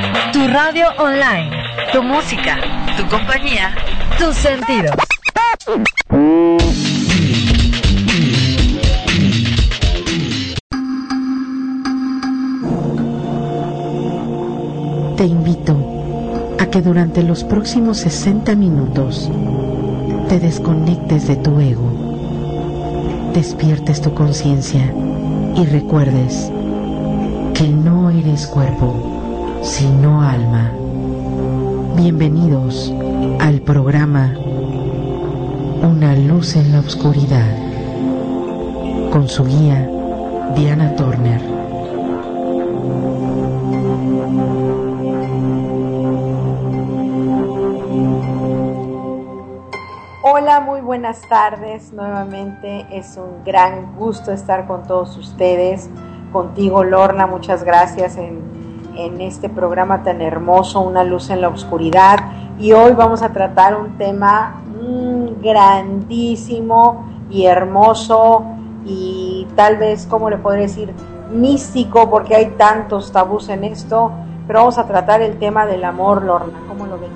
Tu radio online, tu música, tu compañía, tus sentidos. Te invito a que durante los próximos 60 minutos te desconectes de tu ego, despiertes tu conciencia y recuerdes que no eres cuerpo, sino alma. Bienvenidos al programa Una luz en la oscuridad, con su guía Diana Turner. Hola, muy buenas tardes. Nuevamente es un gran gusto estar con todos ustedes. Contigo, Lorna, muchas gracias en este programa tan hermoso, Una luz en la oscuridad. Y hoy vamos a tratar un tema grandísimo y hermoso y tal vez, ¿cómo le podría decir? Místico, porque hay tantos tabús en esto. Pero vamos a tratar el tema del amor, Lorna. ¿Cómo lo ves?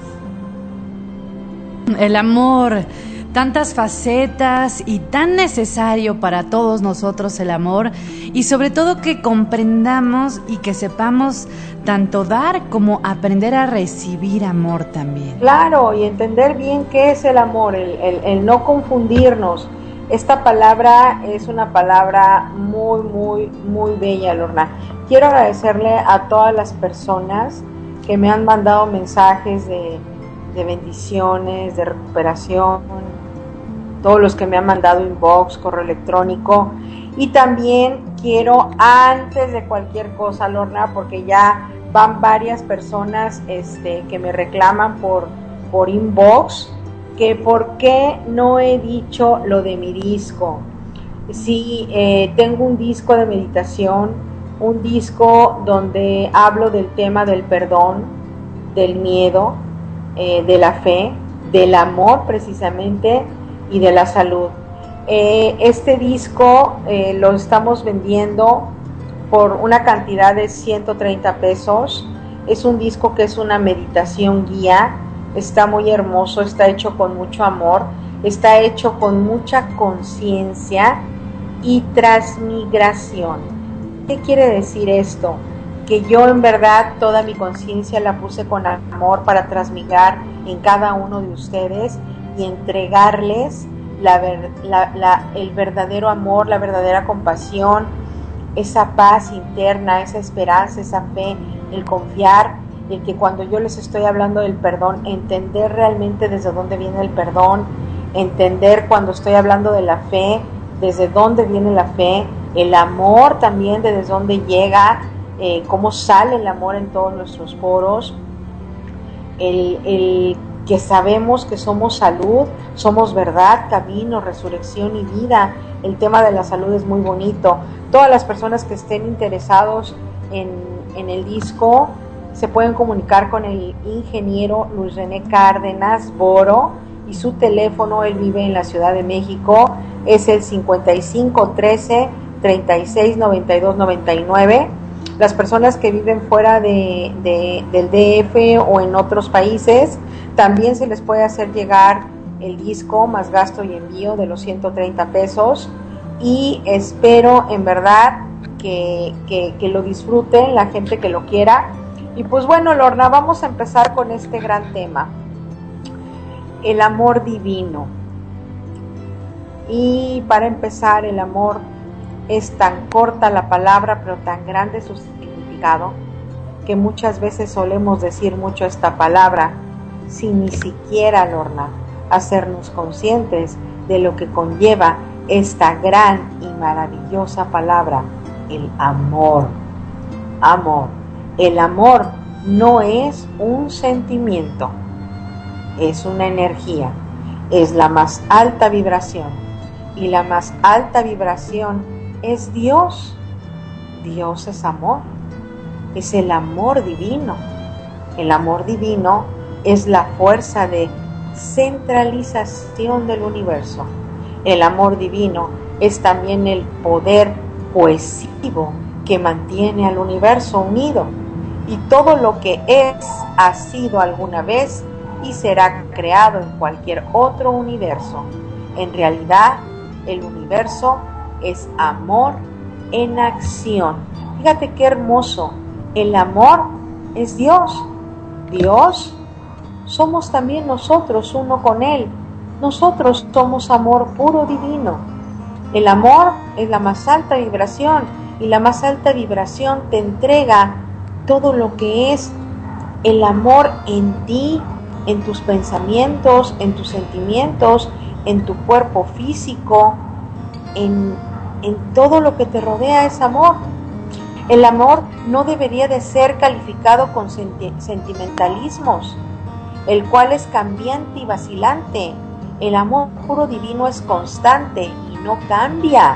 El amor, tantas facetas y tan necesario para todos nosotros el amor, y sobre todo que comprendamos y que sepamos tanto dar como aprender a recibir amor también. Claro, y entender bien qué es el amor, el no confundirnos. Esta palabra es una palabra muy, muy, muy bella, Lorna. Quiero agradecerle a todas las personas que me han mandado mensajes de bendiciones, de recuperación, todos los que me han mandado inbox, correo electrónico. Y también quiero, antes de cualquier cosa, Lorna, porque ya van varias personas que me reclaman por inbox, que por qué no he dicho lo de mi disco. Sí, tengo un disco de meditación, un disco donde hablo del tema del perdón, del miedo, de la fe, del amor precisamente y de la salud. Este disco lo estamos vendiendo por una cantidad de 130 pesos. Es un disco que es una meditación guía, está muy hermoso, está hecho con mucho amor, está hecho con mucha conciencia y transmigración. ¿Qué quiere decir esto? Que yo en verdad toda mi conciencia la puse con amor para transmigrar en cada uno de ustedes y entregarles el verdadero amor, la verdadera compasión, esa paz interna, esa esperanza, esa fe, el confiar, el que cuando yo les estoy hablando del perdón, entender realmente desde dónde viene el perdón, entender cuando estoy hablando de la fe, desde dónde viene la fe, el amor también, desde dónde llega, cómo sale el amor en todos nuestros poros, el que sabemos que somos salud, somos verdad, camino, resurrección y vida. El tema de la salud es muy bonito. Todas las personas que estén interesados en el disco se pueden comunicar con el ingeniero Luis René Cárdenas Boro, y su teléfono, él vive en la Ciudad de México, es el 55 13 36 92 99. Las personas que viven fuera del DF o en otros países, también se les puede hacer llegar el disco más gasto y envío de los 130 pesos. Y espero en verdad que lo disfruten, la gente que lo quiera. Y pues bueno, Lorna, vamos a empezar con este gran tema, el amor divino. Y para empezar, el amor es tan corta la palabra, pero tan grande su significado, que muchas veces solemos decir mucho esta palabra sin ni siquiera, Lorna, hacernos conscientes de lo que conlleva esta gran y maravillosa palabra, el amor. Amor. El amor no es un sentimiento, es una energía, es la más alta vibración, y la más alta vibración es Dios. Dios es amor, es el amor divino. El amor divino es la fuerza de centralización del universo. El amor divino es también el poder cohesivo que mantiene al universo unido. y todo lo que es ha sido alguna vez y será creado en cualquier otro universo. En realidad, el universo es amor en acción. Fíjate qué hermoso. El amor es Dios. Dios somos también nosotros, uno con Él. Nosotros somos amor puro divino. El amor es la más alta vibración y la más alta vibración te entrega todo lo que es el amor en ti, en tus pensamientos, en tus sentimientos, en tu cuerpo físico, en todo lo que te rodea es amor. El amor no debería de ser calificado con sentimentalismos, el cual es cambiante y vacilante. El amor puro divino es constante y no cambia.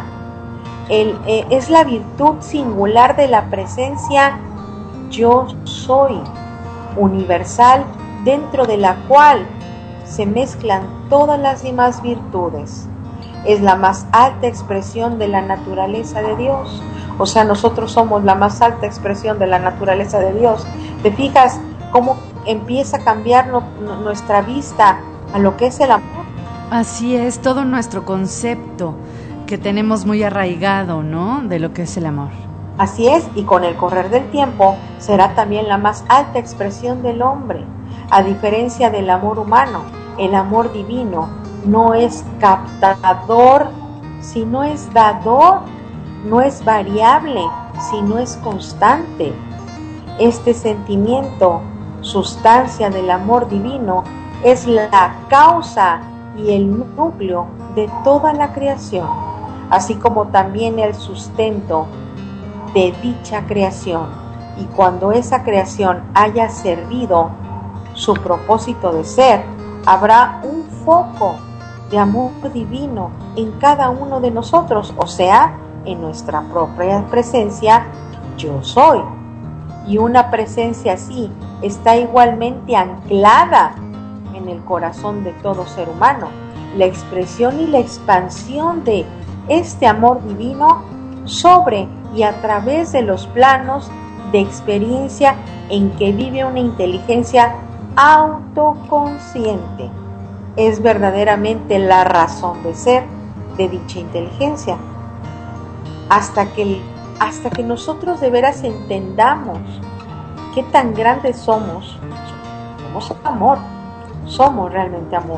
Es la virtud singular de la presencia yo soy, universal, dentro de la cual se mezclan todas las demás virtudes. Es la más alta expresión de la naturaleza de Dios. O sea, nosotros somos la más alta expresión de la naturaleza de Dios. ¿Te fijas cómo empieza a cambiar nuestra vista a lo que es el amor? Así es, todo nuestro concepto que tenemos muy arraigado, ¿no?, de lo que es el amor. Así es, y con el correr del tiempo será también la más alta expresión del hombre. A diferencia del amor humano, el amor divino no es captador, sino es dador, no es variable, sino es constante. Este sentimiento, sustancia del amor divino, es la causa y el núcleo de toda la creación, así como también el sustento de dicha creación. Y cuando esa creación haya servido su propósito de ser, habrá un foco de amor divino en cada uno de nosotros, o sea, en nuestra propia presencia, yo soy. Y una presencia así está igualmente anclada en el corazón de todo ser humano. La expresión y la expansión de este amor divino sobre y a través de los planos de experiencia en que vive una inteligencia autoconsciente. Es verdaderamente la razón de ser de dicha inteligencia. Hasta que nosotros de veras entendamos qué tan grandes somos amor, somos realmente amor.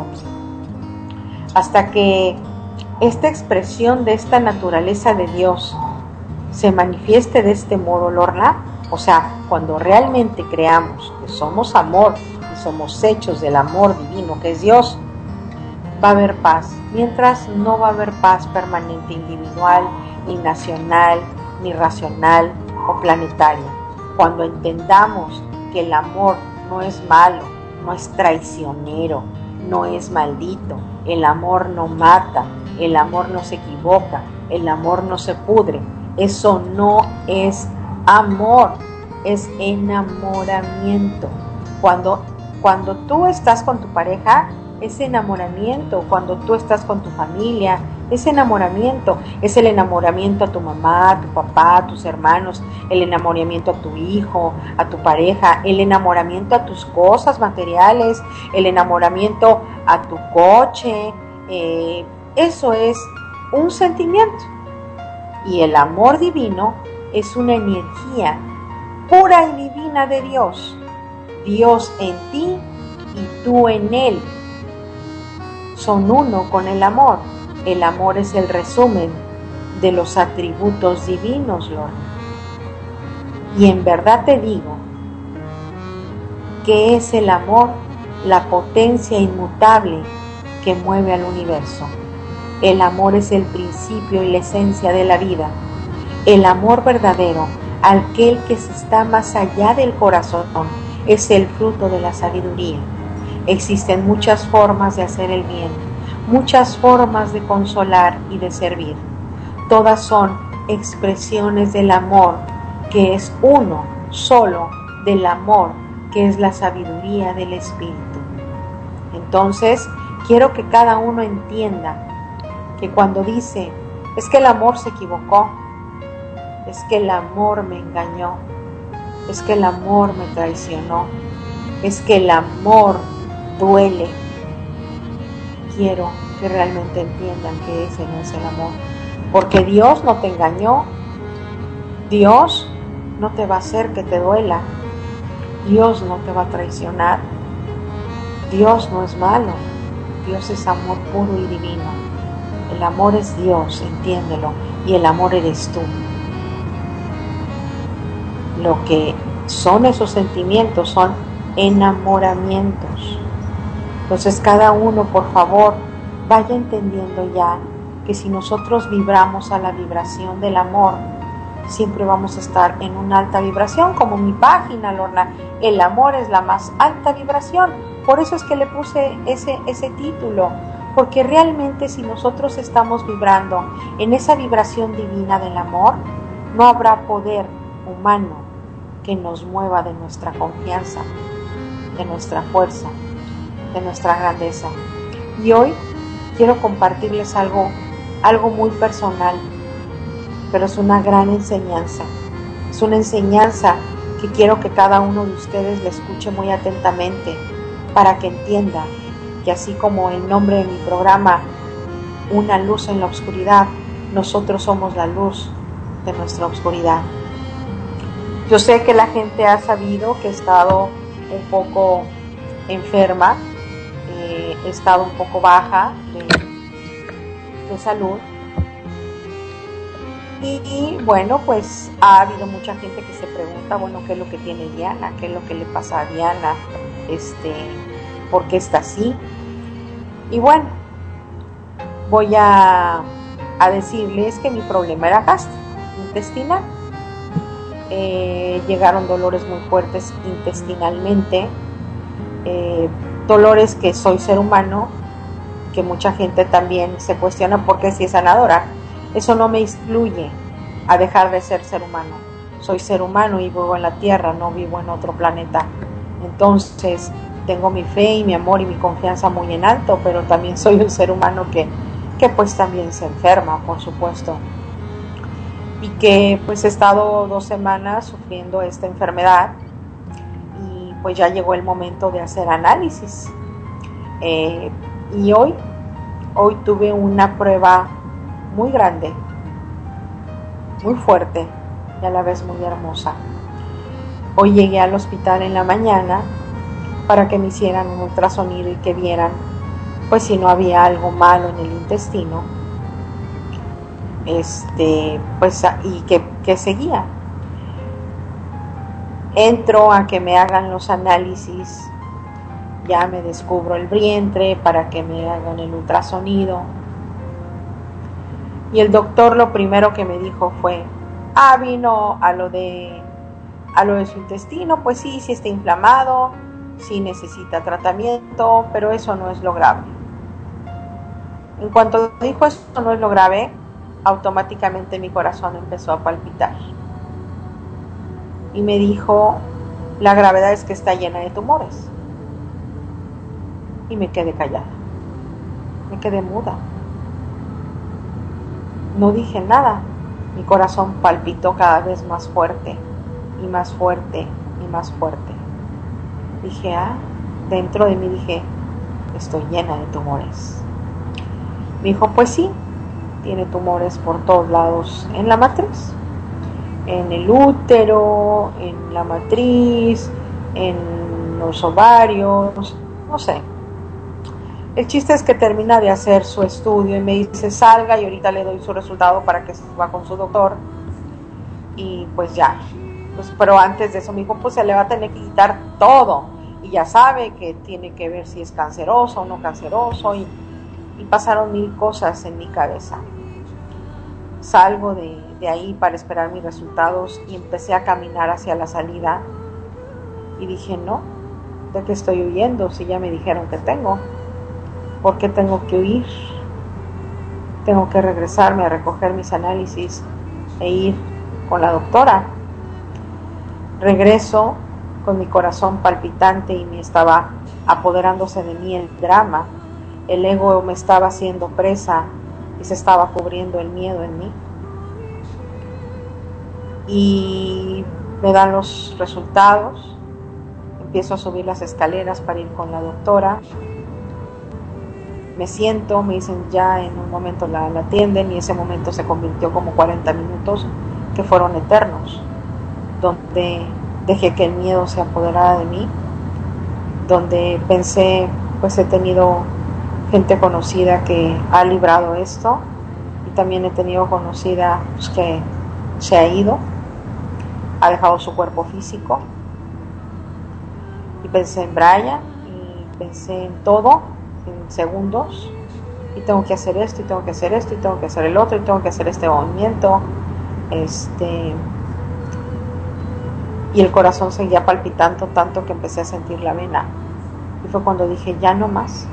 Hasta que esta expresión de esta naturaleza de Dios se manifieste de este modo, Lorna, o sea, cuando realmente creamos que somos amor y somos hechos del amor divino que es Dios, va a haber paz. Mientras no va a haber paz permanente individual, ni nacional, ni racional o planetaria. Cuando entendamos que el amor no es malo, no es traicionero, no es maldito, el amor no mata, el amor no se equivoca, el amor no se pudre, eso no es amor, es enamoramiento. Cuando tú estás con tu pareja, es enamoramiento. Cuando tú estás con tu familia, es enamoramiento. Es el enamoramiento a tu mamá, a tu papá, a tus hermanos, el enamoramiento a tu hijo, a tu pareja, el enamoramiento a tus cosas materiales, el enamoramiento a tu coche. Eso es un sentimiento. Y el amor divino es una energía pura y divina de Dios. Dios en ti y tú en Él. Son uno con el amor. El amor es el resumen de los atributos divinos, Lorna. Y en verdad te digo que es el amor la potencia inmutable que mueve al universo. El amor es el principio y la esencia de la vida. El amor verdadero, aquel que está más allá del corazón, es el fruto de la sabiduría. Existen muchas formas de hacer el bien, muchas formas de consolar y de servir. Todas son expresiones del amor, que es uno solo, del amor, que es la sabiduría del Espíritu. Entonces, quiero que cada uno entienda que cuando dice, es que el amor se equivocó, es que el amor me engañó, es que el amor me traicionó, es que el amor duele. Quiero que realmente entiendan que ese no es el amor, porque Dios no te engañó, Dios no te va a hacer que te duela, Dios no te va a traicionar, Dios no es malo, Dios es amor puro y divino. El amor es Dios, entiéndelo, y el amor eres tú. Lo que son esos sentimientos son enamoramientos. Entonces cada uno, por favor, vaya entendiendo ya que si nosotros vibramos a la vibración del amor, siempre vamos a estar en una alta vibración, como mi página, Lorna. El amor es la más alta vibración. Por eso es que le puse ese título, porque realmente si nosotros estamos vibrando en esa vibración divina del amor, no habrá poder humano que nos mueva de nuestra confianza, de nuestra fuerza, de nuestra grandeza. Y hoy quiero compartirles algo muy personal, pero es una gran enseñanza. Es una enseñanza que quiero que cada uno de ustedes le escuche muy atentamente, para que entienda que así como el nombre de mi programa, Una luz en la oscuridad, nosotros somos la luz de nuestra oscuridad. Yo sé que la gente ha sabido que he estado un poco enferma, he estado un poco baja de salud. Y bueno, pues ha habido mucha gente que se pregunta, bueno, ¿qué es lo que tiene Diana? ¿Qué es lo que le pasa a Diana? ¿Por qué está así? Y bueno, voy a decirles que mi problema era gástrico, intestinal. Llegaron dolores muy fuertes intestinalmente, dolores que soy ser humano, que mucha gente también se cuestiona por qué si es sanadora. Eso no me excluye a dejar de ser humano. Soy ser humano y vivo en la tierra, no vivo en otro planeta. Entonces tengo mi fe y mi amor y mi confianza muy en alto, pero también soy un ser humano que pues también se enferma, por supuesto. Y que pues he estado 2 semanas sufriendo esta enfermedad y pues ya llegó el momento de hacer análisis. Y hoy tuve una prueba muy grande, muy fuerte y a la vez muy hermosa. Hoy llegué al hospital en la mañana para que me hicieran un ultrasonido y que vieran pues si no había algo malo en el intestino, pues y que seguía. Entro a que me hagan los análisis, ya me descubro el vientre para que me hagan el ultrasonido. Y el doctor lo primero que me dijo fue, vino a lo de su intestino, pues sí está inflamado, sí necesita tratamiento, pero eso no es lo grave. En cuanto dijo eso no es lo grave, automáticamente mi corazón empezó a palpitar. Y me dijo, la gravedad es que está llena de tumores. Y me quedé callada, me quedé muda. No dije nada, mi corazón palpitó cada vez más fuerte, y más fuerte, y más fuerte. Dije, dentro de mí dije, estoy llena de tumores. Me dijo, pues sí, tiene tumores por todos lados, en la matriz, en el útero, en la matriz, en los ovarios, no sé. El chiste es que termina de hacer su estudio y me dice salga y ahorita le doy su resultado para que se va con su doctor. Y pues ya, pues, pero antes de eso me dijo, pues se le va a tener que quitar todo. Y ya sabe que tiene que ver si es canceroso o no canceroso. Y pasaron 1000 cosas en mi cabeza. Salgo de ahí para esperar mis resultados y empecé a caminar hacia la salida. Y dije, no, ¿de qué estoy huyendo si ya me dijeron que tengo? ¿Por qué tengo que huir? Tengo que regresarme a recoger mis análisis e ir con la doctora. Regreso con mi corazón palpitante y me estaba apoderándose de mí el drama. El ego me estaba haciendo presa y se estaba cubriendo el miedo en mí. Y Me dan los resultados, empiezo a subir las escaleras para ir con la doctora. Me siento, me dicen ya en un momento la atienden, y ese momento se convirtió como 40 minutos que fueron eternos, donde dejé que el miedo se apoderara de mí, donde pensé, pues he tenido gente conocida que ha librado esto, y también he tenido conocida pues, que se ha ido, ha dejado su cuerpo físico, y pensé en Brian, y pensé en todo, en segundos, y tengo que hacer esto, y tengo que hacer esto, y tengo que hacer el otro, y tengo que hacer este movimiento, y el corazón seguía palpitando tanto que empecé a sentir la vena, y fue cuando dije, ya no más,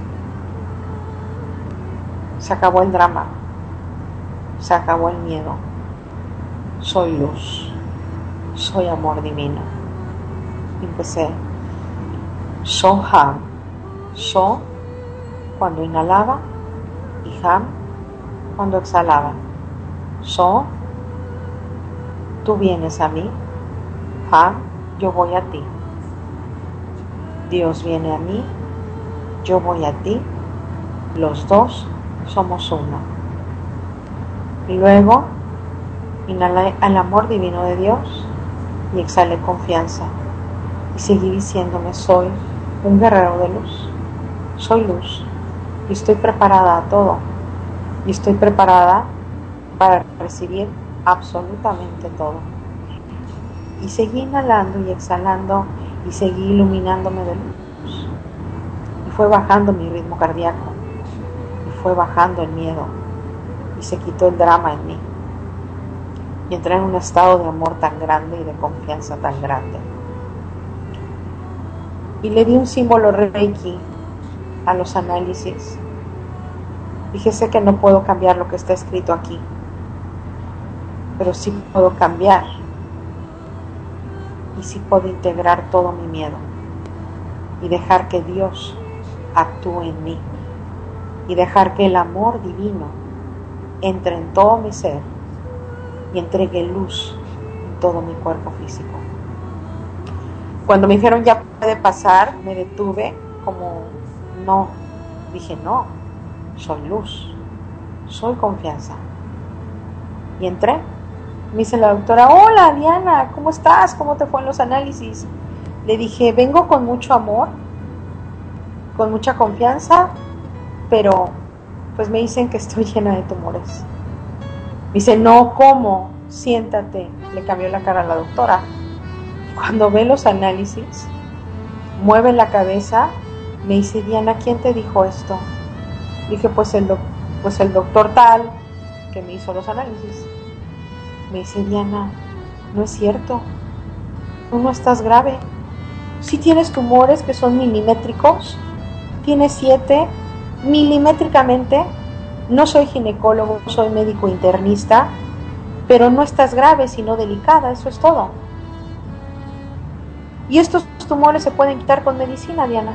se acabó el drama, se acabó el miedo, soy luz, soy amor divino. Y empecé, So Ham, So cuando inhalaba y Ham cuando exhalaba. So, tú vienes a mí, Ham, yo voy a ti. Dios viene a mí, yo voy a ti, los dos somos uno. Y luego inhalé al amor divino de Dios y exhalé confianza. Y seguí diciéndome, soy un guerrero de luz, soy luz, y estoy preparada a todo, y estoy preparada para recibir absolutamente todo. Y seguí inhalando y exhalando, y seguí iluminándome de luz, y fue bajando mi ritmo cardíaco, y fue bajando el miedo, y se quitó el drama en mí, y entré en un estado de amor tan grande y de confianza tan grande. Y le di un símbolo Reiki a los análisis. Dije, sé que no puedo cambiar lo que está escrito aquí, pero sí puedo cambiar, y sí puedo integrar todo mi miedo y dejar que Dios actúe en mí, y dejar que el amor divino entre en todo mi ser y entregue luz en todo mi cuerpo físico. Cuando me dijeron ya puede pasar, me detuve como no, dije no, soy luz, soy confianza. Y entré, me dice la doctora, hola Diana, ¿cómo estás? ¿Cómo te fue en los análisis? Le dije, vengo con mucho amor, con mucha confianza, pero pues me dicen que estoy llena de tumores. Me dice, no, ¿cómo? Siéntate. Le cambió la cara a la doctora. Cuando ve los análisis, mueve la cabeza, me dice, Diana, ¿quién te dijo esto? Dije, pues el doctor tal, que me hizo los análisis. Me dice, Diana, no es cierto, tú no estás grave. Sí tienes tumores que son milimétricos, tienes 7 milimétricamente. No soy ginecólogo, soy médico internista, pero no estás grave, sino delicada, eso es todo. Y estos tumores se pueden quitar con medicina, Diana.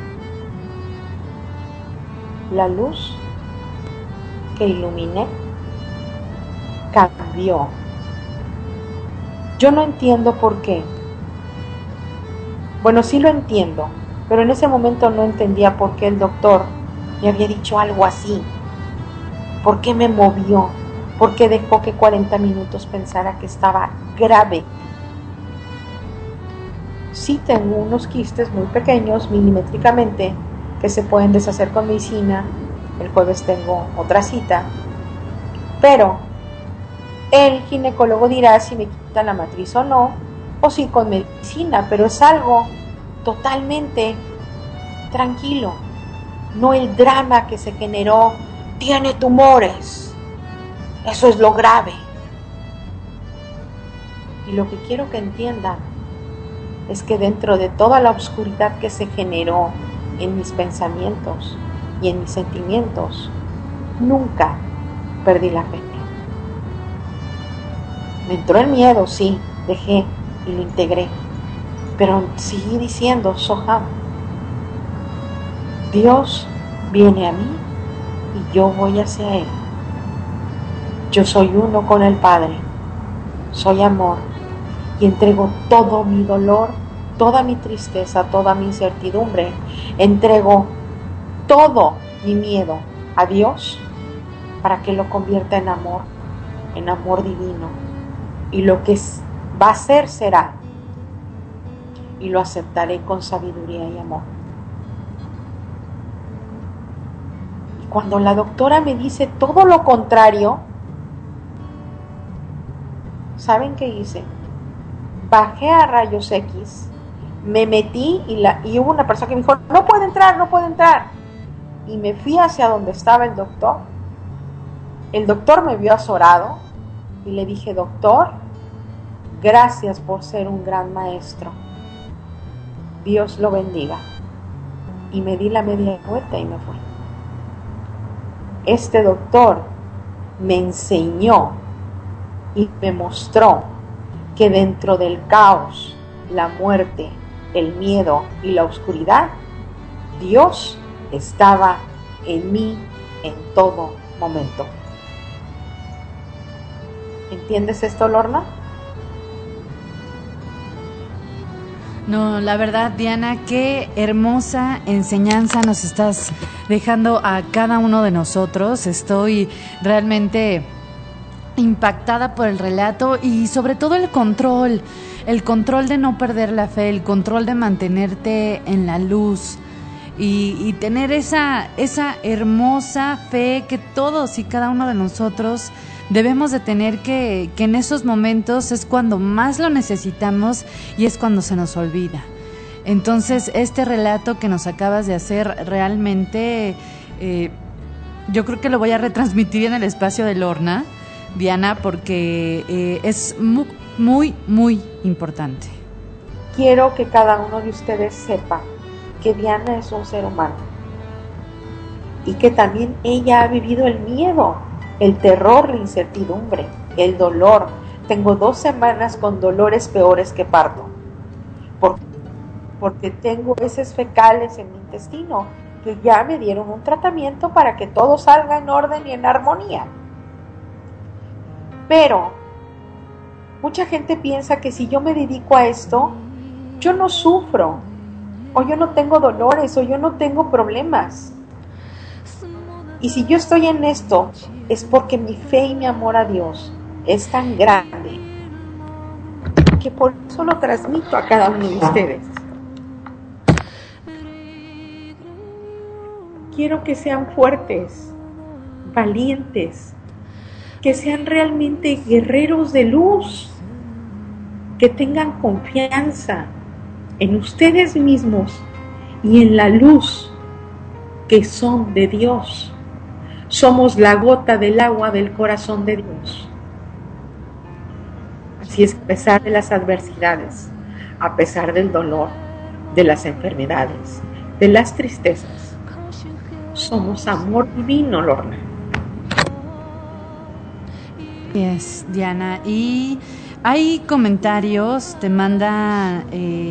La luz que iluminé cambió. Yo no entiendo por qué. Bueno, sí lo entiendo, pero en ese momento no entendía por qué el doctor me había dicho algo así. ¿Por qué me movió? ¿Por qué dejó que 40 minutos pensara que estaba grave? Sí tengo unos quistes muy pequeños, milimétricamente, que se pueden deshacer con medicina. El jueves tengo otra cita. Pero el ginecólogo dirá si me quitan la matriz o no, o si con medicina, pero es algo totalmente tranquilo. No el drama que se generó, tiene tumores. Eso es lo grave. Y lo que quiero que entiendan es que dentro de toda la oscuridad que se generó en mis pensamientos y en mis sentimientos, nunca perdí la fe. Me entró el miedo, sí, dejé y lo integré, pero seguí diciendo, Soham, Dios viene a mí y yo voy hacia Él. Yo soy uno con el Padre, soy amor, y entrego todo mi dolor, toda mi tristeza, toda mi incertidumbre, entrego todo mi miedo a Dios para que lo convierta en amor divino, y lo que va a ser será, y lo aceptaré con sabiduría y amor. Y cuando la doctora me dice todo lo contrario, ¿saben qué hice? Bajé a rayos X, me metí y hubo una persona que me dijo, no puede entrar, no puede entrar. Y me fui hacia donde estaba el doctor. El doctor me vio azorado y le dije, doctor, gracias por ser un gran maestro. Dios lo bendiga. Y me di la media vuelta y me fui. Este doctor me enseñó y me mostró que dentro del caos, la muerte, el miedo y la oscuridad, Dios estaba en mí en todo momento. ¿Entiendes esto, Lorna? No, la verdad, Diana, qué hermosa enseñanza nos estás dejando a cada uno de nosotros. Estoy realmente impactada por el relato y sobre todo el control de no perder la fe, el control de mantenerte en la luz y tener esa hermosa fe que todos y cada uno de nosotros debemos de tener, que en esos momentos es cuando más lo necesitamos y es cuando se nos olvida. Entonces, este relato que nos acabas de hacer realmente, yo creo que lo voy a retransmitir en el espacio de Lorna, Diana, porque es muy, muy, muy importante. Quiero que cada uno de ustedes sepa que Diana es un ser humano y que también ella ha vivido el miedo, el terror, la incertidumbre, el dolor. Tengo 2 semanas con dolores peores que parto, porque tengo heces fecales en mi intestino que ya me dieron un tratamiento para que todo salga en orden y en armonía. Pero mucha gente piensa que si yo me dedico a esto, yo no sufro, o yo no tengo dolores, o yo no tengo problemas. Y si yo estoy en esto, es porque mi fe y mi amor a Dios es tan grande que por eso lo transmito a cada uno de ustedes. Quiero que sean fuertes, valientes, que sean realmente guerreros de luz, que tengan confianza en ustedes mismos y en la luz que son de Dios. Somos la gota del agua del corazón de Dios. Así es, a pesar de las adversidades, a pesar del dolor, de las enfermedades, de las tristezas, somos amor divino, Lorna. Yes, Diana. Y hay comentarios, te mandan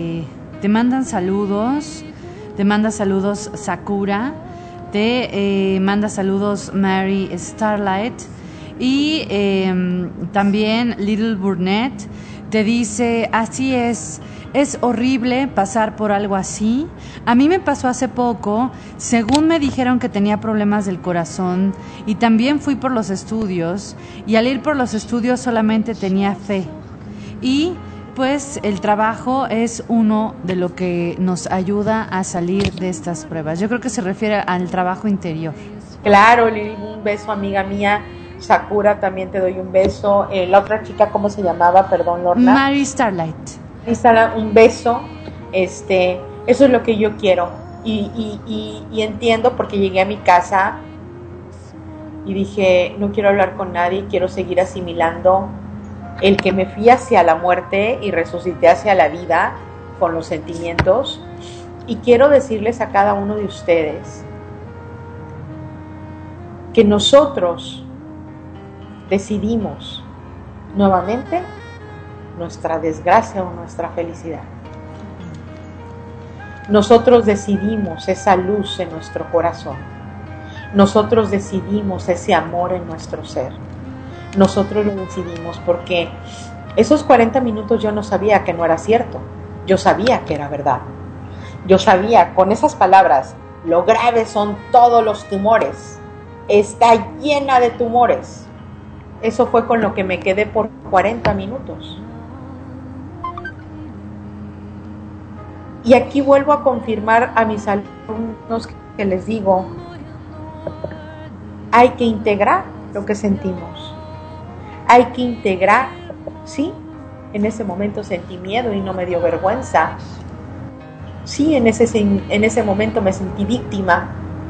saludos, te manda saludos Sakura, te manda saludos Mary Starlight y también Little Burnett te dice, así es horrible pasar por algo así. A mí me pasó hace poco, según me dijeron que tenía problemas del corazón y también fui por los estudios y al ir por los estudios solamente tenía fe. Y pues el trabajo es uno de lo que nos ayuda a salir de estas pruebas. Yo creo que se refiere al trabajo interior. Claro, Lili, un beso, amiga mía. Sakura, también te doy un beso. La otra chica, ¿cómo se llamaba? Perdón, Lorna. Mary Starlight. Un beso. Eso es lo que yo quiero. Y entiendo, porque llegué a mi casa y dije, no quiero hablar con nadie, quiero seguir asimilando el que me fui hacia la muerte y resucité hacia la vida con los sentimientos. Y quiero decirles a cada uno de ustedes que nosotros decidimos nuevamente nuestra desgracia o nuestra felicidad. Nosotros decidimos esa luz en nuestro corazón. Nosotros decidimos ese amor en nuestro ser. Nosotros lo decidimos porque Esos 40 minutos yo no sabía que no era cierto, yo sabía que era verdad. Yo sabía, con esas palabras, lo grave son todos los tumores, está llena de tumores. Eso fue con lo que me quedé por 40 minutos. Y aquí vuelvo a confirmar a mis alumnos que les digo, hay que integrar lo que sentimos. Hay que integrar, sí, en ese momento sentí miedo y no me dio vergüenza. Sí, en ese momento me sentí víctima,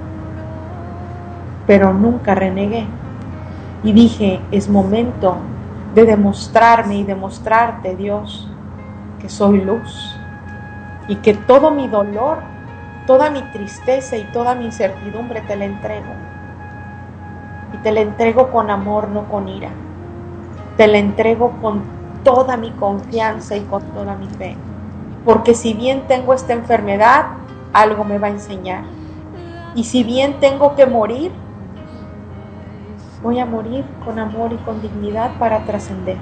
pero nunca renegué. Y dije, es momento de demostrarme y demostrarte, Dios, que soy luz. Y que todo mi dolor, toda mi tristeza y toda mi incertidumbre te la entrego. Y te la entrego con amor, no con ira. Te la entrego con toda mi confianza y con toda mi fe. Porque si bien tengo esta enfermedad, algo me va a enseñar. Y si bien tengo que morir, voy a morir con amor y con dignidad para trascender.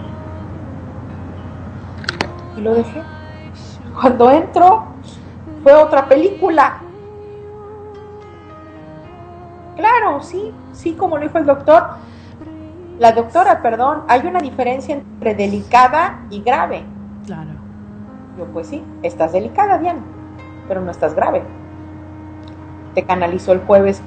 Y lo dejé. Cuando entro, fue otra película. Claro, sí, como lo dijo el doctor. La doctora, perdón, hay una diferencia entre delicada y grave. Claro. Yo, pues sí, estás delicada, Diana, pero no estás grave. Te canalizó el jueves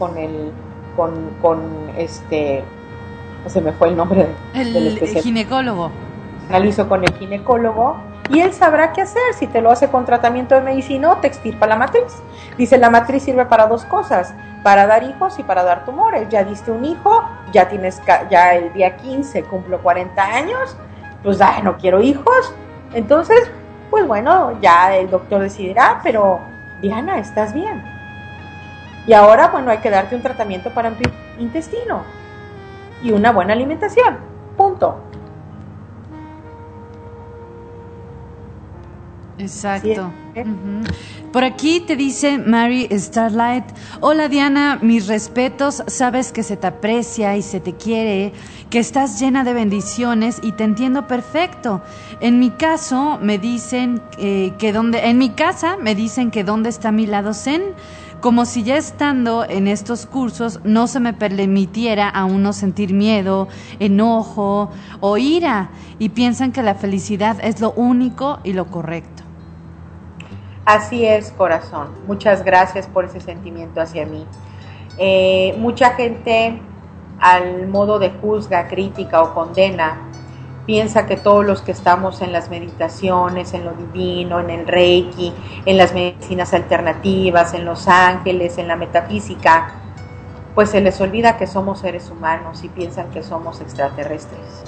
no se me fue el nombre del especialista. El ginecólogo. Canalizo con el ginecólogo y él sabrá qué hacer. Si te lo hace con tratamiento de medicina, te extirpa la matriz. Dice, la matriz sirve para dos cosas, para dar hijos y para dar tumores. Ya diste un hijo, ya el día 15 cumplo 40 años, pues no quiero hijos. Entonces, pues bueno, ya el doctor decidirá, pero Diana, estás bien. Y ahora, bueno, hay que darte un tratamiento para el intestino y una buena alimentación. Punto. Exacto. Por aquí te dice Mary Starlight: hola Diana, mis respetos, sabes que se te aprecia y se te quiere, que estás llena de bendiciones y te entiendo perfecto. En mi caso me dicen en mi casa me dicen que dónde está mi lado zen, como si ya estando en estos cursos no se me permitiera a uno sentir miedo, enojo o ira, y piensan que la felicidad es lo único y lo correcto. Así es, corazón. Muchas gracias por ese sentimiento hacia mí. Mucha gente, al modo de juzga, crítica o condena, piensa que todos los que estamos en las meditaciones, en lo divino, en el Reiki, en las medicinas alternativas, en los ángeles, en la metafísica, pues se les olvida que somos seres humanos y piensan que somos extraterrestres.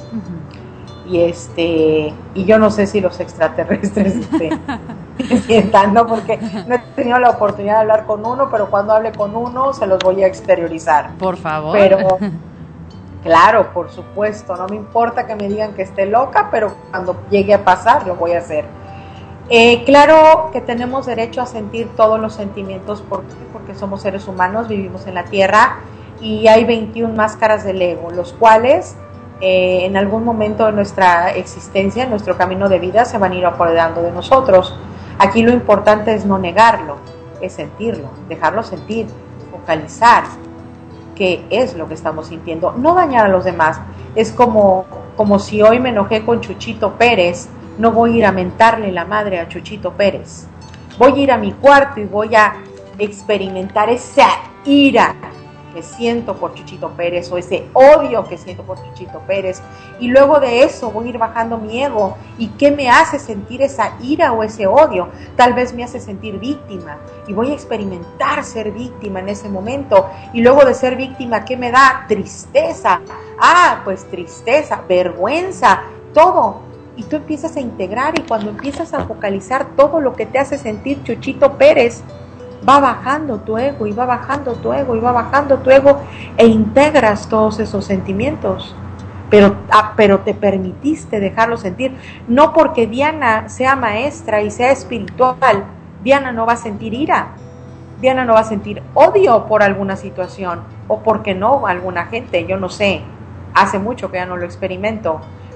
Y yo no sé si los extraterrestres sientan, ¿no? Porque no he tenido la oportunidad de hablar con uno, pero cuando hable con uno se los voy a exteriorizar. Por favor. Pero, claro, por supuesto, no me importa que me digan que esté loca, pero cuando llegue a pasar lo voy a hacer. Claro que tenemos derecho a sentir todos los sentimientos, porque somos seres humanos, vivimos en la Tierra y hay 21 máscaras del ego, los cuales en algún momento de nuestra existencia, en nuestro camino de vida, se van a ir apoderando de nosotros. Aquí lo importante es no negarlo, es sentirlo, dejarlo sentir, focalizar qué es lo que estamos sintiendo, no dañar a los demás. Es como si hoy me enojé con Chuchito Pérez, no voy a ir a mentarle la madre a Chuchito Pérez, voy a ir a mi cuarto y voy a experimentar esa ira que siento por Chuchito Pérez o ese odio que siento por Chuchito Pérez, y luego de eso voy a ir bajando mi ego. ¿Y qué me hace sentir esa ira o ese odio? Tal vez me hace sentir víctima y voy a experimentar ser víctima en ese momento, y luego de ser víctima, ¿qué me da? Tristeza. Pues tristeza, vergüenza, todo. Y tú empiezas a integrar, y cuando empiezas a focalizar todo lo que te hace sentir Chuchito Pérez, va bajando tu ego y va bajando tu ego y va bajando tu ego, e integras todos esos sentimientos, pero te permitiste dejarlo sentir. No porque Diana sea maestra y sea espiritual, Diana no va a sentir ira, Diana no va a sentir odio por alguna situación, o porque no alguna gente, yo no sé, hace mucho que ya no lo experimento,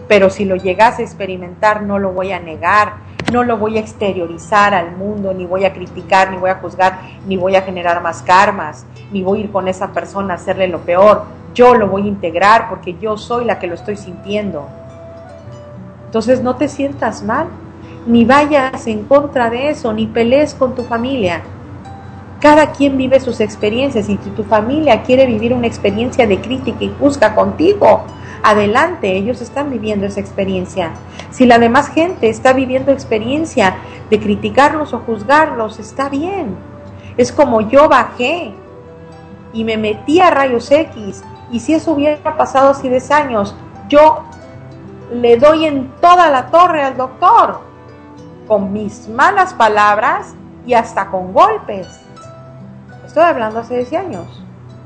pero si lo llegase a experimentar no lo voy a negar, no lo voy a exteriorizar al mundo, ni voy a criticar, ni voy a juzgar, ni voy a generar más karmas, ni voy a ir con esa persona a hacerle lo peor. Yo lo voy a integrar porque yo soy la que lo estoy sintiendo. Entonces no te sientas mal, ni vayas en contra de eso, ni pelees con tu familia. Cada quien vive sus experiencias, y si tu familia quiere vivir una experiencia de crítica y juzga contigo, adelante, ellos están viviendo esa experiencia. Si la demás gente está viviendo experiencia de criticarlos o juzgarlos, está bien. Es como yo bajé y me metí a rayos X, y si eso hubiera pasado hace 10 años, yo le doy en toda la torre al doctor, con mis malas palabras y hasta con golpes. Estoy hablando hace 10 años.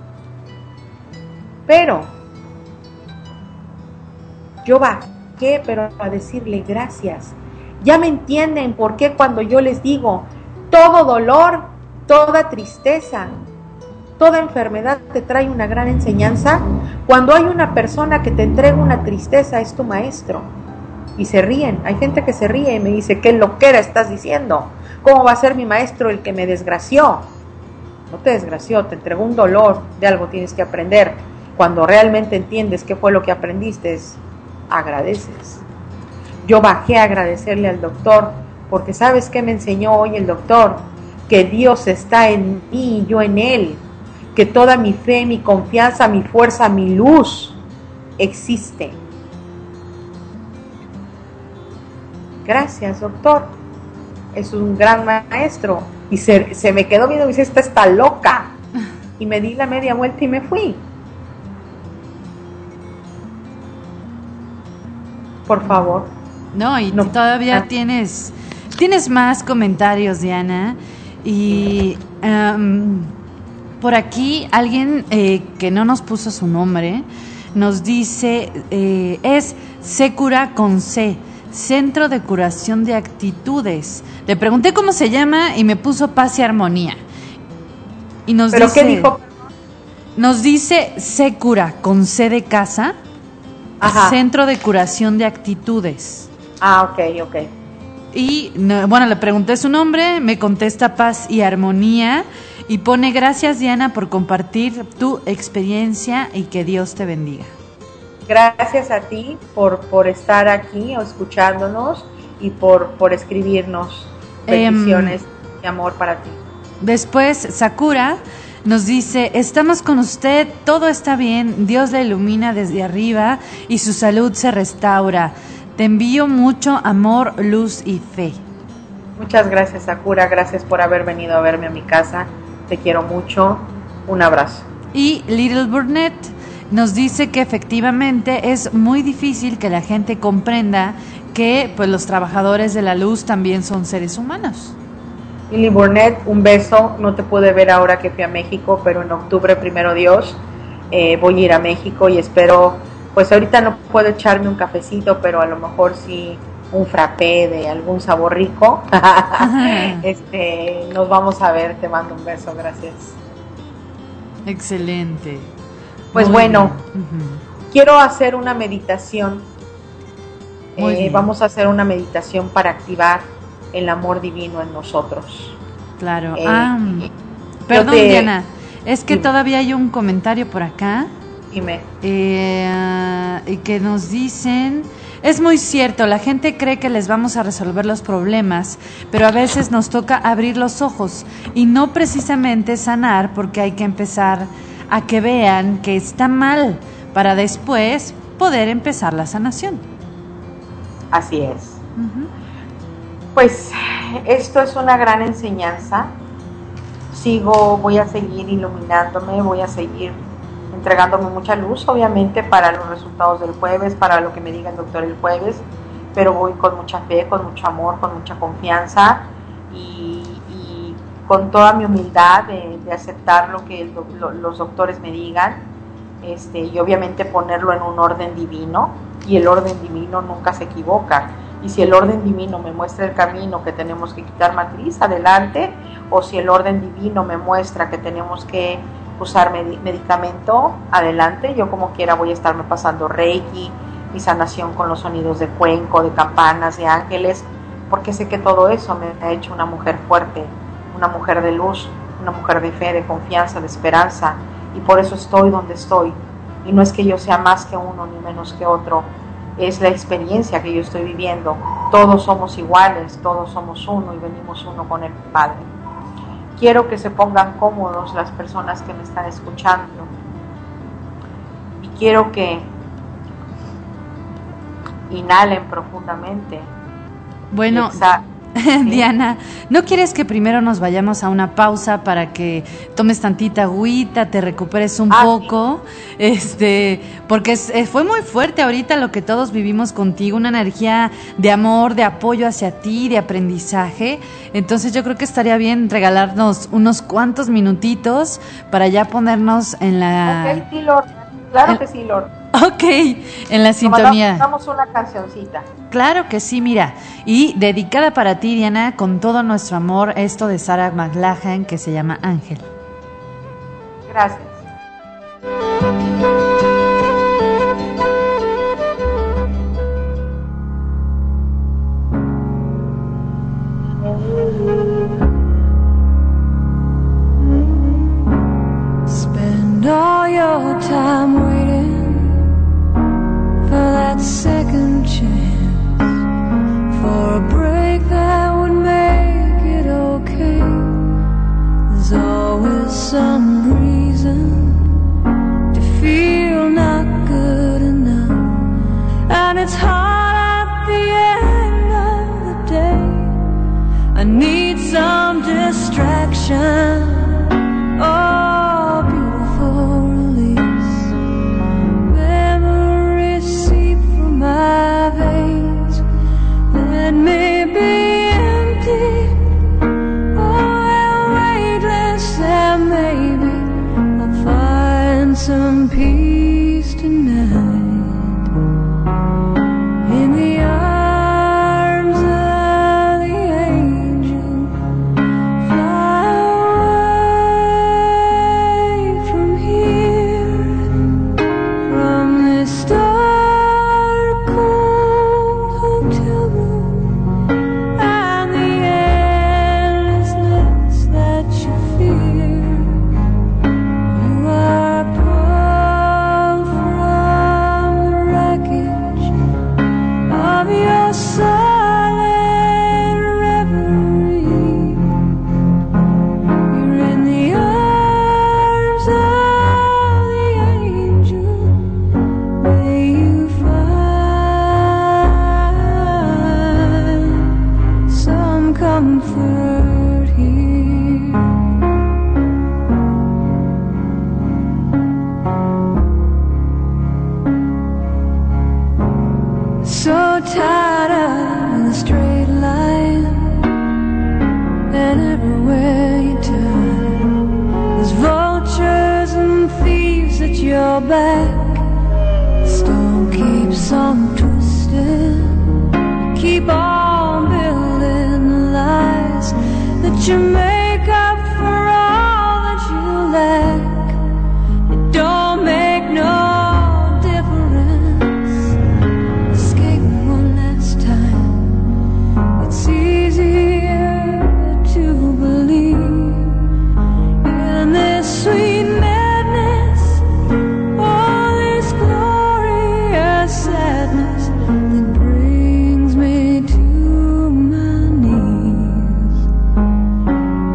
Pero yo bajé, pero a decirle gracias. Ya me entienden por qué cuando yo les digo, todo dolor, toda tristeza, toda enfermedad te trae una gran enseñanza. Cuando hay una persona que te entrega una tristeza, es tu maestro. Y se ríen. Hay gente que se ríe y me dice, ¿qué loquera estás diciendo? ¿Cómo va a ser mi maestro el que me desgració? No te desgració, te entregó un dolor, de algo tienes que aprender. Cuando realmente entiendes qué fue lo que aprendiste, agradeces. Yo bajé a agradecerle al doctor, porque ¿sabes qué me enseñó hoy el doctor? Que Dios está en mí y yo en Él, que toda mi fe, mi confianza, mi fuerza, mi luz existe. Gracias, doctor. Es un gran maestro. Y se me quedó viendo y dice, esta está loca. Y me di la media vuelta y me fui. Por favor. No, y no, todavía tienes más comentarios, Diana. Y por aquí alguien que no nos puso su nombre nos dice, es Secura con C, Centro de Curación de Actitudes. Le pregunté cómo se llama y me puso Paz y Armonía. Y nos ¿pero dice, qué dijo? Nos dice Secura con C de casa. Ajá. Centro de Curación de Actitudes. Ah, ok. Y bueno, le pregunté su nombre, me contesta Paz y Armonía y pone gracias, Diana, por compartir tu experiencia y que Dios te bendiga. Gracias a ti por estar aquí o escuchándonos y por escribirnos peticiones de amor para ti. Después Sakura nos dice, estamos con usted, todo está bien, Dios la ilumina desde arriba y su salud se restaura. Te envío mucho amor, luz y fe. Muchas gracias, Sakura, gracias por haber venido a verme a mi casa, te quiero mucho, un abrazo. Y Little Burnett nos dice que efectivamente es muy difícil que la gente comprenda que pues los trabajadores de la luz también son seres humanos. Lily Burnett, un beso, no te pude ver ahora que fui a México, pero en octubre, primero Dios, voy a ir a México y espero, pues ahorita no puedo echarme un cafecito, pero a lo mejor sí un frappé de algún sabor rico. Nos vamos a ver, te mando un beso, gracias. Excelente. Pues muy bueno, quiero hacer una meditación. Vamos a hacer una meditación para activar el amor divino en nosotros. Claro. Perdón, Diana, es que todavía hay un comentario por acá. Dime. Y que nos dicen, es muy cierto, la gente cree que les vamos a resolver los problemas, pero a veces nos toca abrir los ojos y no precisamente sanar, porque hay que empezar a que vean que está mal para después poder empezar la sanación. Así es. Pues esto es una gran enseñanza. Voy a seguir iluminándome, voy a seguir entregándome mucha luz, obviamente, para los resultados del jueves, para lo que me diga el doctor el jueves, pero voy con mucha fe, con mucho amor, con mucha confianza y con toda mi humildad de aceptar lo que los doctores me digan, y obviamente ponerlo en un orden divino, y el orden divino nunca se equivoca. Y si el orden divino me muestra el camino que tenemos que quitar matriz, adelante, o si el orden divino me muestra que tenemos que usar medicamento, adelante. Yo como quiera voy a estarme pasando Reiki, mi sanación con los sonidos de cuenco, de campanas, de ángeles, porque sé que todo eso me ha hecho una mujer fuerte, una mujer de luz, una mujer de fe, de confianza, de esperanza, y por eso estoy donde estoy. Y no es que yo sea más que uno ni menos que otro, es la experiencia que yo estoy viviendo. Todos somos iguales, todos somos uno y venimos uno con el Padre. Quiero que se pongan cómodos las personas que me están escuchando y quiero que inhalen profundamente. Bueno, ¿sí? Diana, ¿no quieres que primero nos vayamos a una pausa para que tomes tantita agüita, te recuperes un poco? Sí. Porque fue muy fuerte ahorita lo que todos vivimos contigo, una energía de amor, de apoyo hacia ti, de aprendizaje. Entonces yo creo que estaría bien regalarnos unos cuantos minutitos para ya ponernos en la... Ok, sí, Lord. Claro que sí, Lord. Ok, en la sintonía. Damos una cancioncita. Claro que sí, mira, y dedicada para ti, Diana, con todo nuestro amor, esto de Sarah McLachlan que se llama Ángel. Gracias. Spend all your time waiting for that second chance, for a break that would make it okay. There's always some reason to feel not good enough, and it's hard at the end of the day. I need some distraction. Oh, beautiful release. Memories seep from my veins. Let me be empty. Oh, and weightless, and maybe I'll find some peace tonight. In the arms of the angel, fly away from here, from this dark, cold hotel room, and the endlessness that you fear. You are pulled from the wreckage of your silent reverie. You're in the arms of the angel. May you find some comfort here. So tied up in a straight line, and everywhere you turn, there's vultures and thieves at your back. The storm keeps on twisting, keep on building the lies that you make up for all that you lack. It don't make no difference. Escape one last time. It's easier to believe in this sweet madness, or this glorious sadness that brings me to my knees.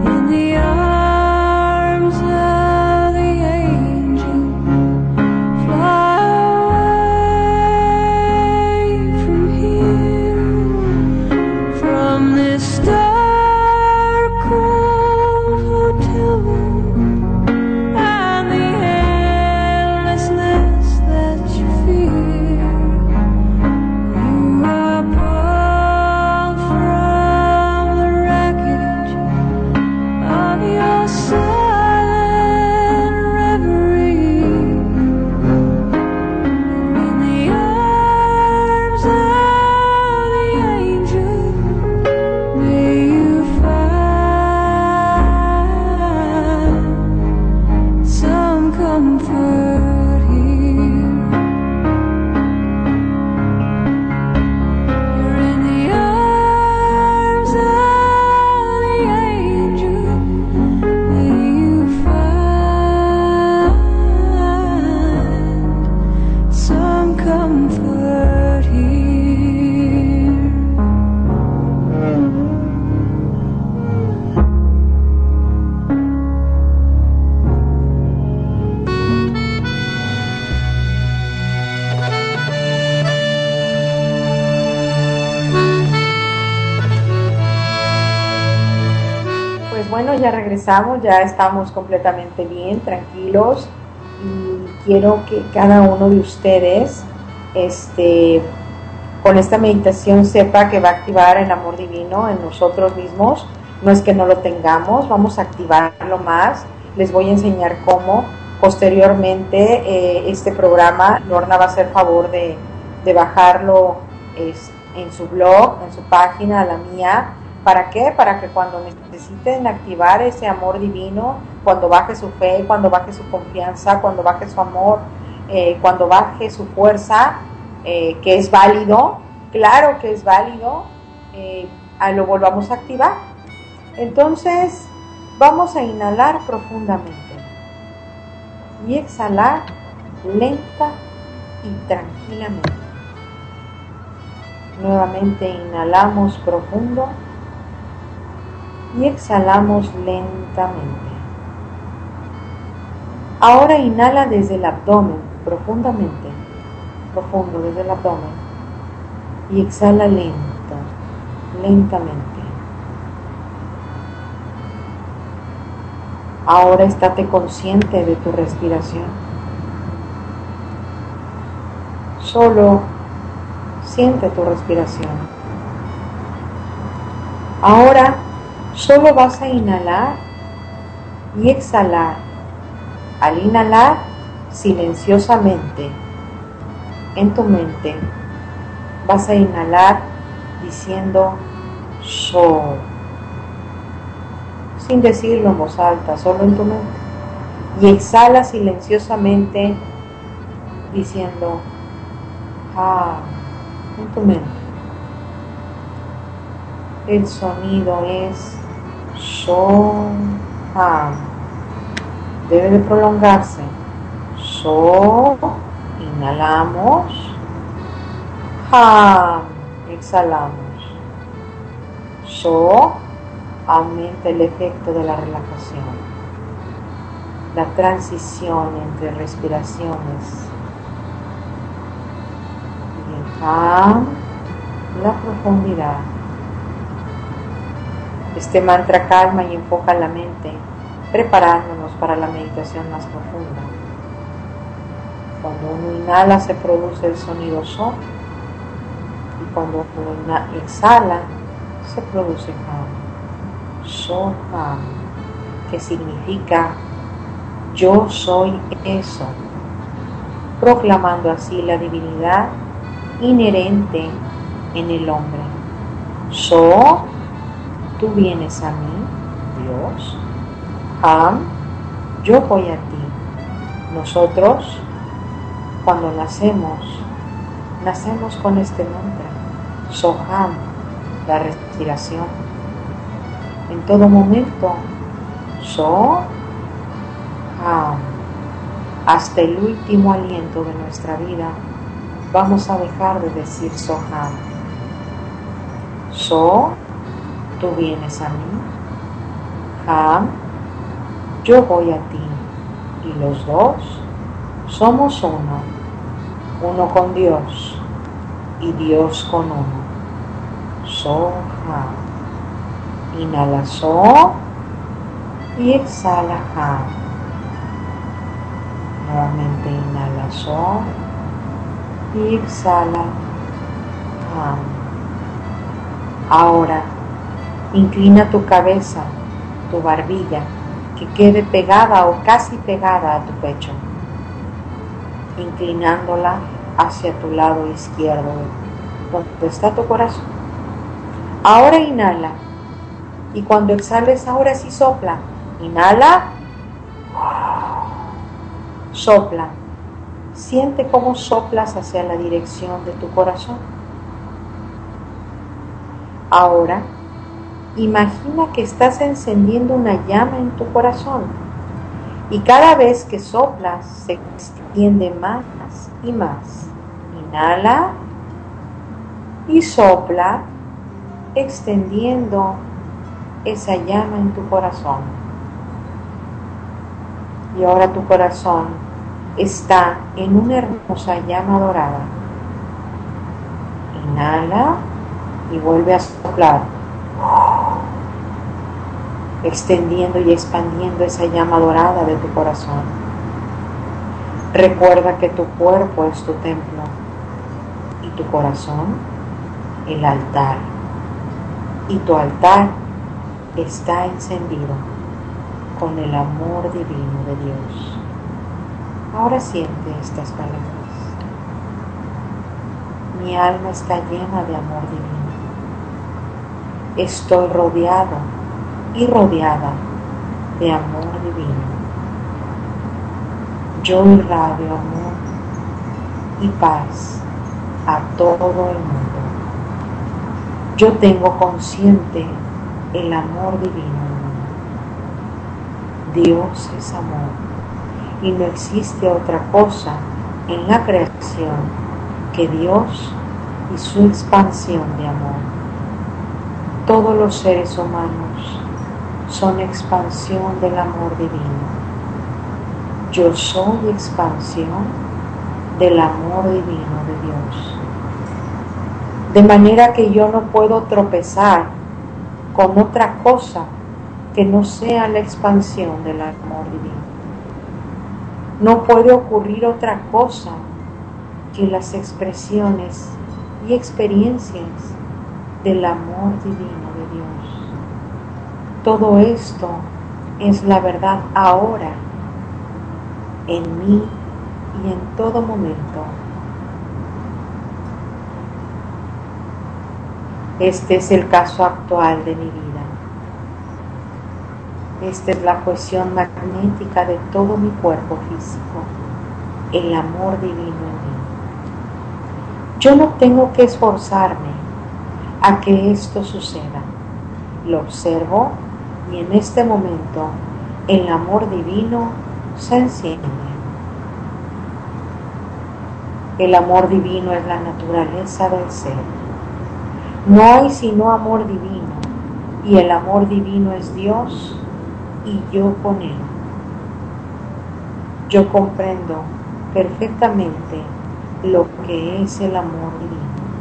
ya regresamos, ya estamos completamente bien, tranquilos, y quiero que cada uno de ustedes, con esta meditación sepa que va a activar el amor divino en nosotros mismos. No es que no lo tengamos, vamos a activarlo más. Les voy a enseñar cómo. Posteriormente, este programa, Lorna va a hacer favor de bajarlo en su blog, en su página, la mía. ¿Para qué? Para que cuando necesiten activar ese amor divino, cuando baje su fe, cuando baje su confianza, cuando baje su amor, cuando baje su fuerza, que es válido, claro que es válido, lo volvamos a activar. Entonces, vamos a inhalar profundamente y exhalar lenta y tranquilamente. Nuevamente inhalamos profundo y exhalamos lentamente. Ahora inhala desde el abdomen, profundamente, profundo desde el abdomen, y exhala lentamente. Ahora estate consciente de tu respiración. Solo siente tu respiración. Ahora solo vas a inhalar y exhalar. Al inhalar, silenciosamente, en tu mente, vas a inhalar diciendo so, sin decirlo en voz alta, solo en tu mente. Y exhala silenciosamente diciendo ha, en tu mente. El sonido es so, ha. Debe de prolongarse. So, inhalamos. Ha, exhalamos. So, aumenta el efecto de la relajación. La transición entre respiraciones. Y el ha, la profundidad. Este mantra calma y enfoca la mente, preparándonos para la meditación más profunda. Cuando uno inhala se produce el sonido so, y cuando uno exhala se produce ham. So ham, que significa yo soy eso, proclamando así la divinidad inherente en el hombre. So, tú vienes a mí, Dios. Ham, yo voy a ti. Nosotros, cuando nacemos con este mantra. Soham, la respiración. En todo momento, So, Ham. Hasta el último aliento de nuestra vida, vamos a dejar de decir Soham. So, tú vienes a mí. Ham, yo voy a ti. Y los dos somos uno con Dios y Dios con uno. So, Ham. Inhala So y exhala Ha. Nuevamente inhala So y exhala Ha. Ahora inclina tu cabeza, tu barbilla, que quede pegada o casi pegada a tu pecho, inclinándola hacia tu lado izquierdo, donde está tu corazón. Ahora inhala, y cuando exhales, ahora sí sopla. Inhala, sopla. Siente cómo soplas hacia la dirección de tu corazón. Ahora, imagina que estás encendiendo una llama en tu corazón y cada vez que soplas se extiende más y más. Inhala y sopla, extendiendo esa llama en tu corazón. Y ahora tu corazón está en una hermosa llama dorada. Inhala y vuelve a soplar. extendiendo y expandiendo esa llama dorada de tu corazón. Recuerda que tu cuerpo es tu templo y tu corazón el altar. Y tu altar está encendido con el amor divino de Dios. Ahora siente estas palabras. Mi alma está llena de amor divino. Estoy rodeado y rodeada de amor divino. Yo irradio amor y paz a todo el mundo. Yo tengo consciente el amor divino en mí. Dios es amor y no existe otra cosa en la creación que Dios y su expansión de amor. Todos los seres humanos son expansión del amor divino. Yo soy expansión del amor divino de Dios. De manera que yo no puedo tropezar con otra cosa que no sea la expansión del amor divino. No puede ocurrir otra cosa que las expresiones y experiencias del amor divino de Dios. Todo esto es la verdad ahora, en mí y en todo momento. Este es el caso actual de mi vida. Esta es la cohesión magnética de todo mi cuerpo físico, el amor divino en mí. Yo no tengo que esforzarme a que esto suceda. Lo observo y en este momento el amor divino se enciende. El amor divino es la naturaleza del ser. No hay sino amor divino, y el amor divino es Dios y yo con Él. Yo comprendo perfectamente lo que es el amor divino.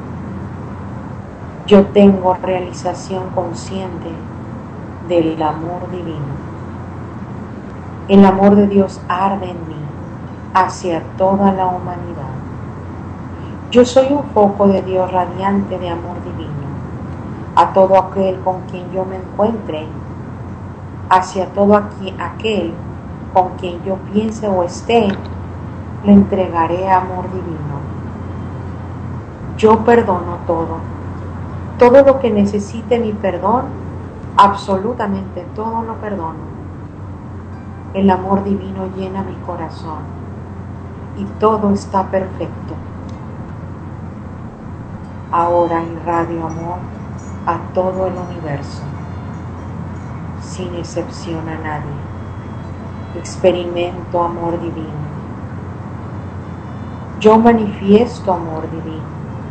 Yo tengo realización consciente del amor divino. El amor de Dios arde en mí hacia toda la humanidad. Yo soy un foco de Dios radiante de amor divino. A todo aquel con quien yo me encuentre, hacia todo aquel con quien yo piense o esté, le entregaré amor divino. Yo perdono todo lo que necesite mi perdón, absolutamente todo lo perdono. El amor divino llena mi corazón y todo está perfecto. Ahora irradio amor a todo el universo, sin excepción a nadie. Experimento amor divino. Yo manifiesto amor divino.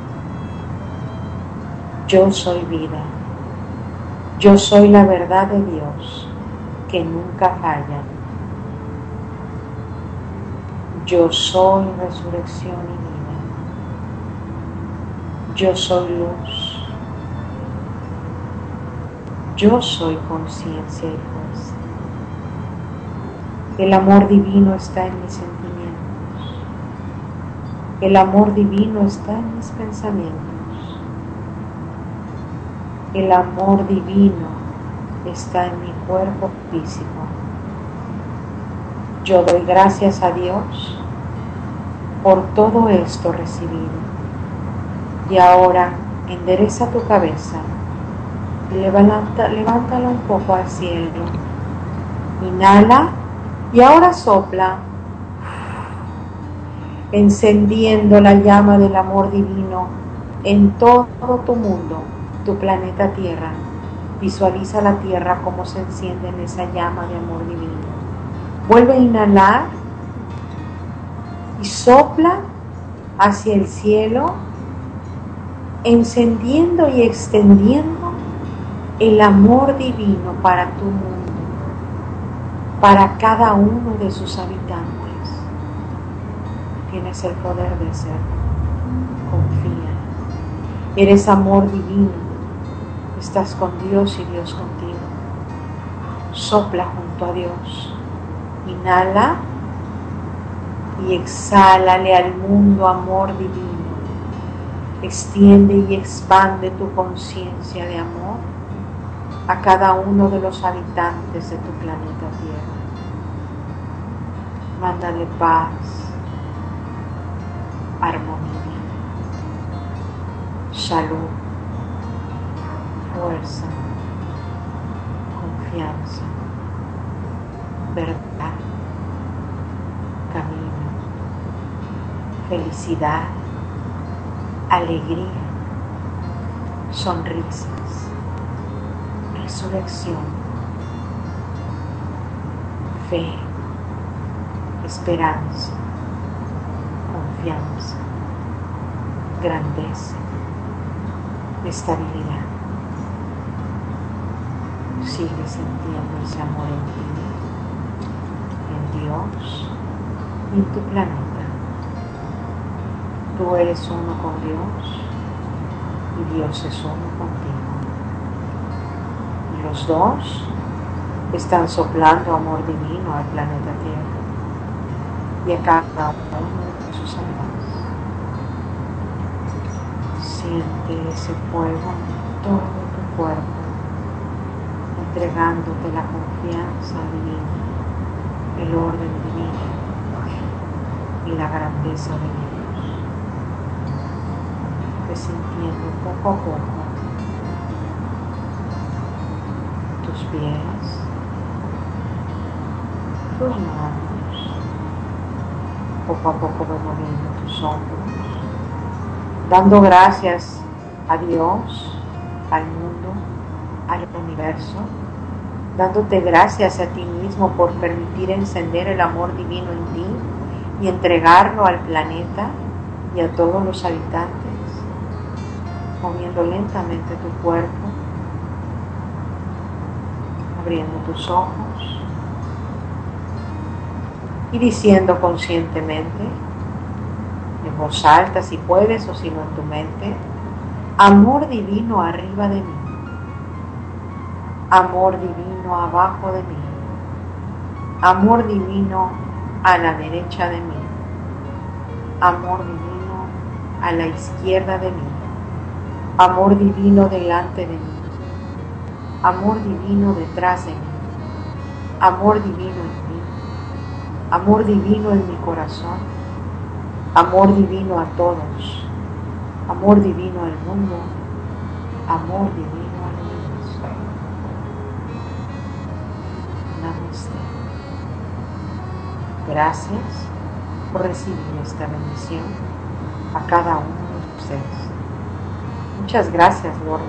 Yo soy vida. Yo soy la verdad de Dios que nunca falla. Yo soy resurrección y vida. Yo soy luz. Yo soy conciencia y fuerza. El amor divino está en mis sentimientos. El amor divino está en mis pensamientos. El amor divino está en mi cuerpo físico. Yo doy gracias a Dios por todo esto recibido. Y ahora endereza tu cabeza y levántala un poco al cielo. Inhala y ahora sopla, encendiendo la llama del amor divino en todo tu mundo, tu planeta Tierra. Visualiza la Tierra como se enciende en esa llama de amor divino. Vuelve a inhalar y sopla hacia el cielo, encendiendo y extendiendo el amor divino para tu mundo, para cada uno de sus habitantes. Tienes el poder de ser. Confía. Eres amor divino. Estás con Dios y Dios contigo. Sopla junto a Dios. Inhala y exhálale al mundo amor divino. Extiende y expande tu conciencia de amor a cada uno de los habitantes de tu planeta Tierra. Mándale paz, armonía, salud, fuerza, confianza, verdad, camino, felicidad, alegría, sonrisas, resurrección, fe, esperanza, confianza, grandeza, estabilidad. Sigue sintiendo ese amor en ti, en Dios y en tu planeta. Tú eres uno con Dios y Dios es uno contigo. Y los dos están soplando amor divino al planeta Tierra y a cada uno de sus almas. Siente ese fuego en todo tu cuerpo, entregándote la confianza divina, el orden divino y la grandeza de Dios. Sintiendo poco a poco tus pies, tus manos, poco a poco ve moviendo tus hombros, dando gracias a Dios, al mundo, al universo, dándote gracias a ti mismo por permitir encender el amor divino en ti y entregarlo al planeta y a todos los habitantes. Moviendo lentamente tu cuerpo, abriendo tus ojos y diciendo conscientemente, en voz alta si puedes o si no en tu mente, amor divino arriba de mí, amor divino abajo de mí, amor divino a la derecha de mí, amor divino a la izquierda de mí, amor divino delante de mí, amor divino detrás de mí, amor divino en mí, amor divino en mi corazón, amor divino a todos, amor divino al mundo, amor divino al universo. Namaste. Gracias por recibir esta bendición a cada uno de ustedes. Muchas gracias, Lorna.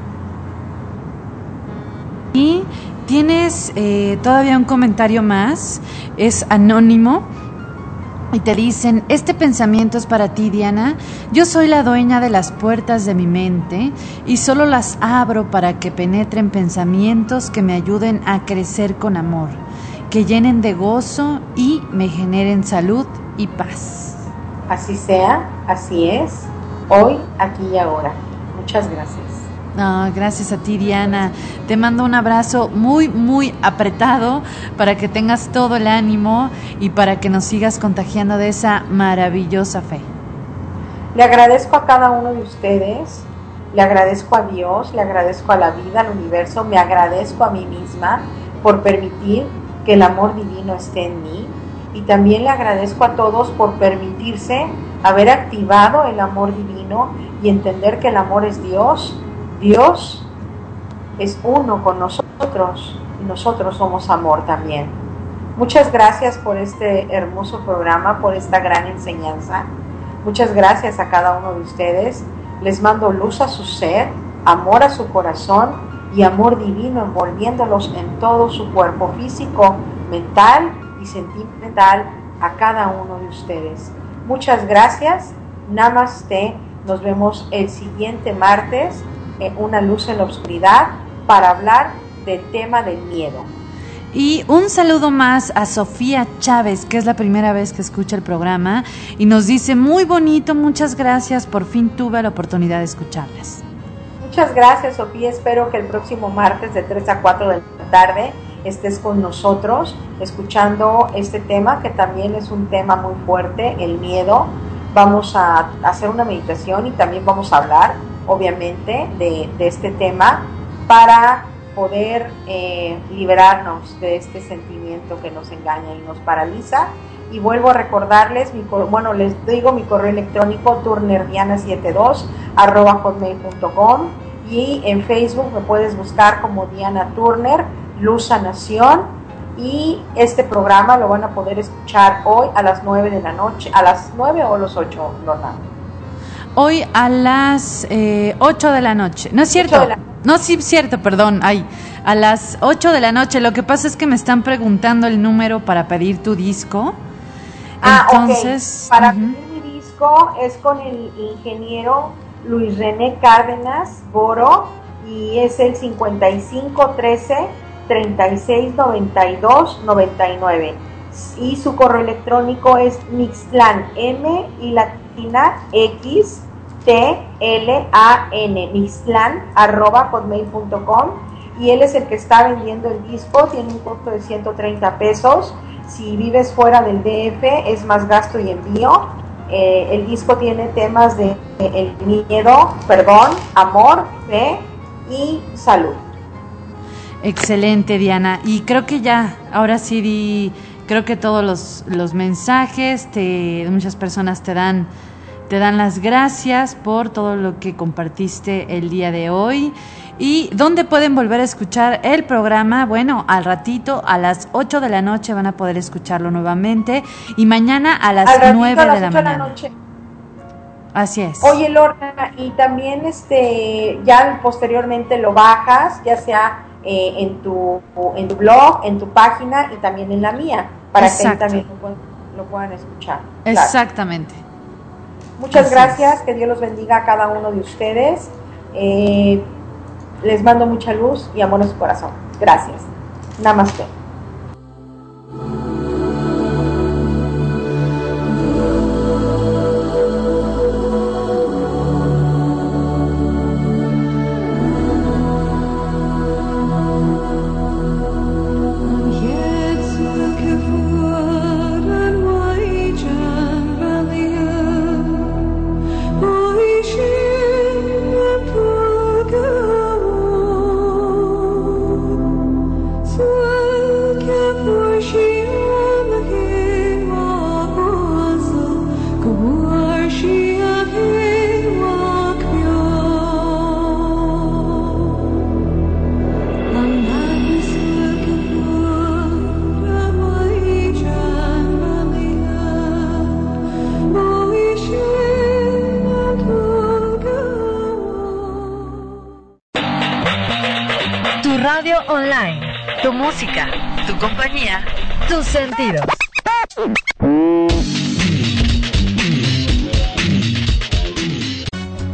Y tienes todavía un comentario más, es anónimo, y te dicen, este pensamiento es para ti, Diana. Yo soy la dueña de las puertas de mi mente y solo las abro para que penetren pensamientos que me ayuden a crecer con amor, que llenen de gozo y me generen salud y paz. Así sea, así es, hoy, aquí y ahora. Muchas gracias. No, gracias a ti, Diana. Te mando un abrazo muy, muy apretado para que tengas todo el ánimo y para que nos sigas contagiando de esa maravillosa fe. Le agradezco a cada uno de ustedes, le agradezco a Dios, le agradezco a la vida, al universo, me agradezco a mí misma por permitir que el amor divino esté en mí y también le agradezco a todos por permitirse haber activado el amor divino y entender que el amor es Dios. Dios es uno con nosotros y nosotros somos amor también. Muchas gracias por este hermoso programa, por esta gran enseñanza. Muchas gracias a cada uno de ustedes. Les mando luz a su ser, amor a su corazón y amor divino envolviéndolos en todo su cuerpo físico, mental y sentimental a cada uno de ustedes. Muchas gracias. Namaste. Nos vemos el siguiente martes en Una Luz en la Oscuridad para hablar del tema del miedo. Y un saludo más a Sofía Chávez, que es la primera vez que escucha el programa y nos dice, muy bonito, muchas gracias, por fin tuve la oportunidad de escucharlas. Muchas gracias, Sofía, espero que el próximo martes de 3 a 4 de la tarde estés con nosotros escuchando este tema, que también es un tema muy fuerte, el miedo. Vamos a hacer una meditación y también vamos a hablar, obviamente, de este tema para poder liberarnos de este sentimiento que nos engaña y nos paraliza. Y vuelvo a recordarles, les digo mi correo electrónico turnerdiana72@hotmail.com, y en Facebook me puedes buscar como Diana Turner, Luz Sanación, y este programa lo van a poder escuchar hoy a las 9 de la noche, a las 9 o los 8, Lorna. Hoy a las 8 de la noche, ¿no es cierto? No, sí, cierto, perdón, a las 8 de la noche. Lo que pasa es que me están preguntando el número para pedir tu disco. Entonces, ok. Para pedir mi disco es con el ingeniero Luis René Cárdenas Boro, y es el 5513-3692-99. Y su correo electrónico es mixtlan, M y latina X TLAN, mixtlan@hotmail.com, y él es el que está vendiendo el disco. Tiene un costo de 130 pesos. Si vives fuera del DF es más gasto y envío. El disco tiene temas de el miedo, perdón, amor, fe y salud. Excelente, Diana. Y creo que ya, ahora sí creo que todos los mensajes muchas personas te dan las gracias por todo lo que compartiste el día de hoy. ¿Y dónde pueden volver a escuchar el programa? Bueno, al ratito, a las 8 de la noche van a poder escucharlo nuevamente, y mañana a las 9 de la mañana. Así es. Oye, Lorna, y también ya posteriormente lo bajas, ya sea en tu blog, en tu página y también en la mía, para que también lo puedan escuchar. Exactamente. Claro. Muchas gracias, que Dios los bendiga a cada uno de ustedes. Les mando mucha luz y amor en su corazón. Gracias. Namaste. Radio Online, tu música, tu compañía, tus sentidos.